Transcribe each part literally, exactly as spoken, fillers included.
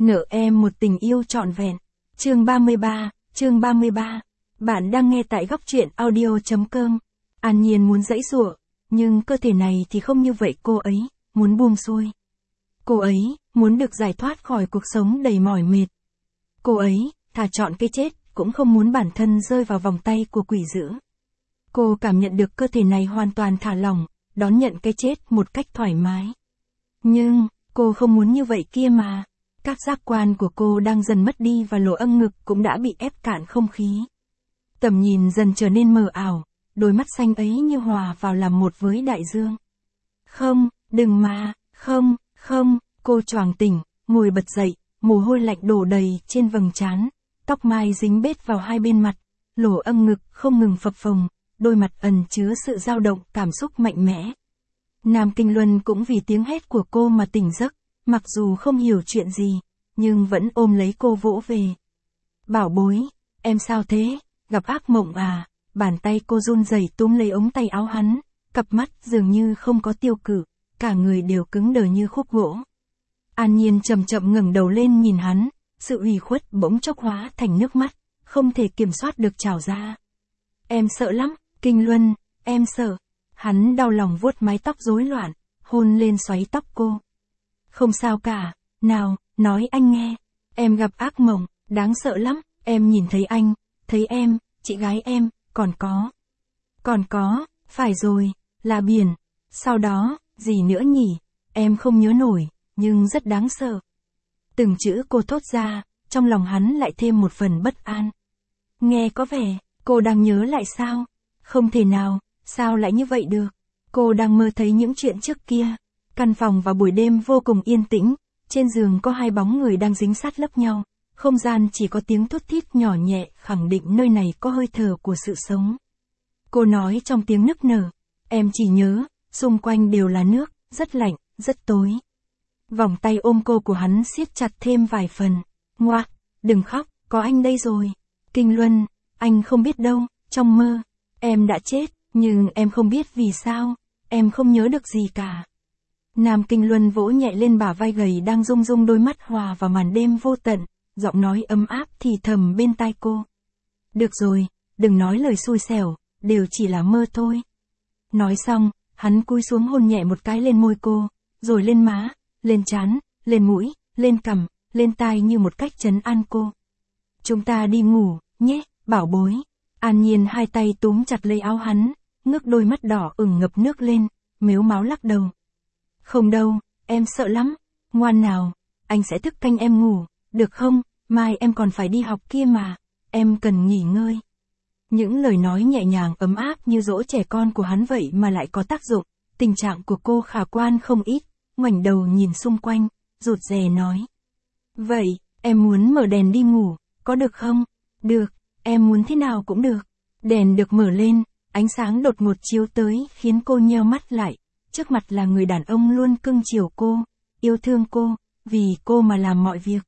Nợ em một tình yêu trọn vẹn. Chương ba mươi ba, chương ba mươi ba. Bạn đang nghe tại góc truyện audio chấm com. An Nhiên muốn giãy giụa, nhưng cơ thể này thì không như vậy, cô ấy muốn buông xuôi. Cô ấy muốn được giải thoát khỏi cuộc sống đầy mỏi mệt. Cô ấy thà chọn cái chết cũng không muốn bản thân rơi vào vòng tay của quỷ dữ. Cô cảm nhận được cơ thể này hoàn toàn thả lỏng, đón nhận cái chết một cách thoải mái. Nhưng, cô không muốn như vậy kia mà. Các giác quan của cô đang dần mất đi và lỗ âm ngực cũng đã bị ép cạn không khí. Tầm nhìn dần trở nên mờ ảo, đôi mắt xanh ấy như hòa vào làm một với đại dương. Không, đừng mà, không, không, cô choàng tỉnh, ngồi bật dậy, mồ hôi lạnh đổ đầy trên vầng trán, tóc mai dính bết vào hai bên mặt, lỗ âm ngực không ngừng phập phồng, đôi mặt ẩn chứa sự dao động cảm xúc mạnh mẽ. Nam Kinh Luân cũng vì tiếng hét của cô mà tỉnh giấc, mặc dù không hiểu chuyện gì, nhưng vẫn ôm lấy cô vỗ về. Bảo bối, em sao thế, gặp ác mộng à? Bàn tay cô run rẩy túm lấy ống tay áo hắn, cặp mắt dường như không có tiêu cự, cả người đều cứng đờ như khúc gỗ. An Nhiên chậm chậm ngẩng đầu lên nhìn hắn, sự ủy khuất bỗng chốc hóa thành nước mắt, không thể kiểm soát được trào ra. Em sợ lắm, Kinh Luân, em sợ. Hắn đau lòng vuốt mái tóc rối loạn, hôn lên xoáy tóc cô. Không sao cả, nào, nói anh nghe. Em gặp ác mộng, đáng sợ lắm, em nhìn thấy anh, thấy em, chị gái em, còn có. Còn có, phải rồi, là biển. Sau đó, gì nữa nhỉ, em không nhớ nổi, nhưng rất đáng sợ. Từng chữ cô thốt ra, trong lòng hắn lại thêm một phần bất an. Nghe có vẻ, cô đang nhớ lại sao? Không thể nào, sao lại như vậy được? Cô đang mơ thấy những chuyện trước kia. Căn phòng vào buổi đêm vô cùng yên tĩnh, trên giường có hai bóng người đang dính sát lấp nhau, không gian chỉ có tiếng thút thít nhỏ nhẹ khẳng định nơi này có hơi thở của sự sống. Cô nói trong tiếng nức nở, em chỉ nhớ, xung quanh đều là nước, rất lạnh, rất tối. Vòng tay ôm cô của hắn siết chặt thêm vài phần. Ngoác, đừng khóc, có anh đây rồi. Kinh Luân, anh không biết đâu, trong mơ, em đã chết, nhưng em không biết vì sao, em không nhớ được gì cả. Nam Kinh Luân vỗ nhẹ lên bả vai gầy đang rung rung đôi mắt hòa vào màn đêm vô tận, giọng nói ấm áp thì thầm bên tai cô. Được rồi, đừng nói lời xui xẻo, đều chỉ là mơ thôi. Nói xong, hắn cúi xuống hôn nhẹ một cái lên môi cô, rồi lên má, lên trán, lên mũi, lên cằm, lên tai như một cách trấn an cô. Chúng ta đi ngủ, nhé, bảo bối. An Nhiên hai tay túm chặt lấy áo hắn, ngước đôi mắt đỏ ửng ngập nước lên, mếu máo lắc đầu. Không đâu, em sợ lắm, ngoan nào, anh sẽ thức canh em ngủ, được không, mai em còn phải đi học kia mà, em cần nghỉ ngơi. Những lời nói nhẹ nhàng ấm áp như dỗ trẻ con của hắn vậy mà lại có tác dụng, tình trạng của cô khả quan không ít, ngoảnh đầu nhìn xung quanh, rụt rè nói. Vậy, em muốn mở đèn đi ngủ, có được không? Được, em muốn thế nào cũng được. Đèn được mở lên, ánh sáng đột ngột chiếu tới khiến cô nheo mắt lại. Trước mặt là người đàn ông luôn cưng chiều cô, yêu thương cô, vì cô mà làm mọi việc.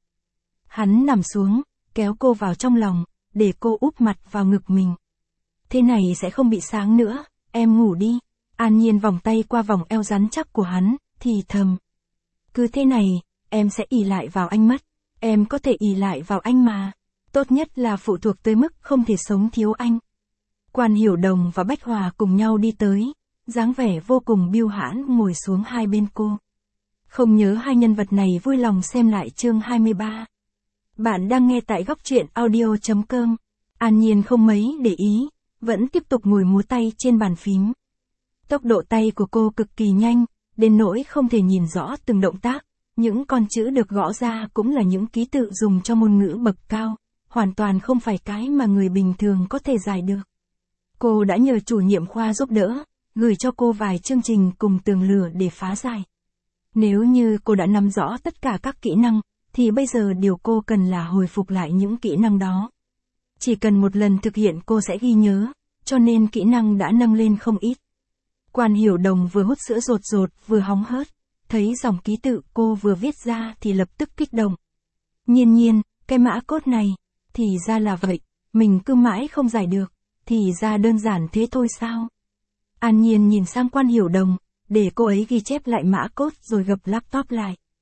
Hắn nằm xuống, kéo cô vào trong lòng, để cô úp mặt vào ngực mình. Thế này sẽ không bị sáng nữa, em ngủ đi. An Nhiên vòng tay qua vòng eo rắn chắc của hắn, thì thầm. Cứ thế này, em sẽ ỷ lại vào anh mất. Em có thể ỷ lại vào anh mà. Tốt nhất là phụ thuộc tới mức không thể sống thiếu anh. Quan Hiểu Đồng và Bách Hòa cùng nhau đi tới. Dáng vẻ vô cùng biêu hãn ngồi xuống hai bên cô. Không nhớ hai nhân vật này vui lòng xem lại chương hai mươi ba. Bạn đang nghe tại góc truyện audio chấm com. An Nhiên không mấy để ý, vẫn tiếp tục ngồi múa tay trên bàn phím. Tốc độ tay của cô cực kỳ nhanh, đến nỗi không thể nhìn rõ từng động tác, những con chữ được gõ ra cũng là những ký tự dùng cho ngôn ngữ bậc cao, hoàn toàn không phải cái mà người bình thường có thể giải được. Cô đã nhờ chủ nhiệm khoa giúp đỡ, gửi cho cô vài chương trình cùng tường lửa để phá giải. Nếu như cô đã nắm rõ tất cả các kỹ năng, thì bây giờ điều cô cần là hồi phục lại những kỹ năng đó. Chỉ cần một lần thực hiện cô sẽ ghi nhớ, cho nên kỹ năng đã nâng lên không ít. Quan Hiểu Đồng vừa hút sữa rột rột vừa hóng hớt, thấy dòng ký tự cô vừa viết ra thì lập tức kích động. Nhiên Nhiên, cái mã code này, thì ra là vậy, mình cứ mãi không giải được, thì ra đơn giản thế thôi sao? An Nhiên nhìn sang Quan Hiểu Đồng, để cô ấy ghi chép lại mã code rồi gập laptop lại.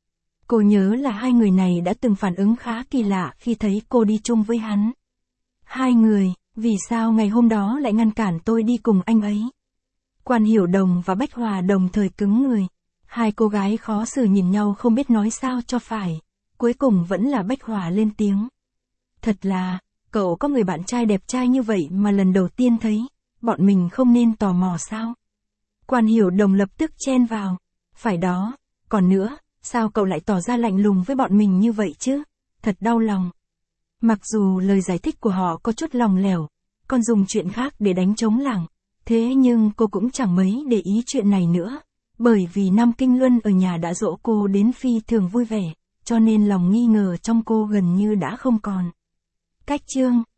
Cô nhớ là hai người này đã từng phản ứng khá kỳ lạ khi thấy cô đi chung với hắn. Hai người, vì sao ngày hôm đó lại ngăn cản tôi đi cùng anh ấy? Quan Hiểu Đồng và Bách Hòa đồng thời cứng người. Hai cô gái khó xử nhìn nhau không biết nói sao cho phải. Cuối cùng vẫn là Bách Hòa lên tiếng. Thật là, cậu có người bạn trai đẹp trai như vậy mà lần đầu tiên thấy, bọn mình không nên tò mò sao? Quan Hiểu Đồng lập tức chen vào. Phải đó, còn nữa, sao cậu lại tỏ ra lạnh lùng với bọn mình như vậy chứ? Thật đau lòng. Mặc dù lời giải thích của họ có chút lòng lẻo, còn dùng chuyện khác để đánh trống lảng, thế nhưng cô cũng chẳng mấy để ý chuyện này nữa, bởi vì Nam Kinh Luân ở nhà đã dỗ cô đến phi thường vui vẻ, cho nên lòng nghi ngờ trong cô gần như đã không còn. Cách chương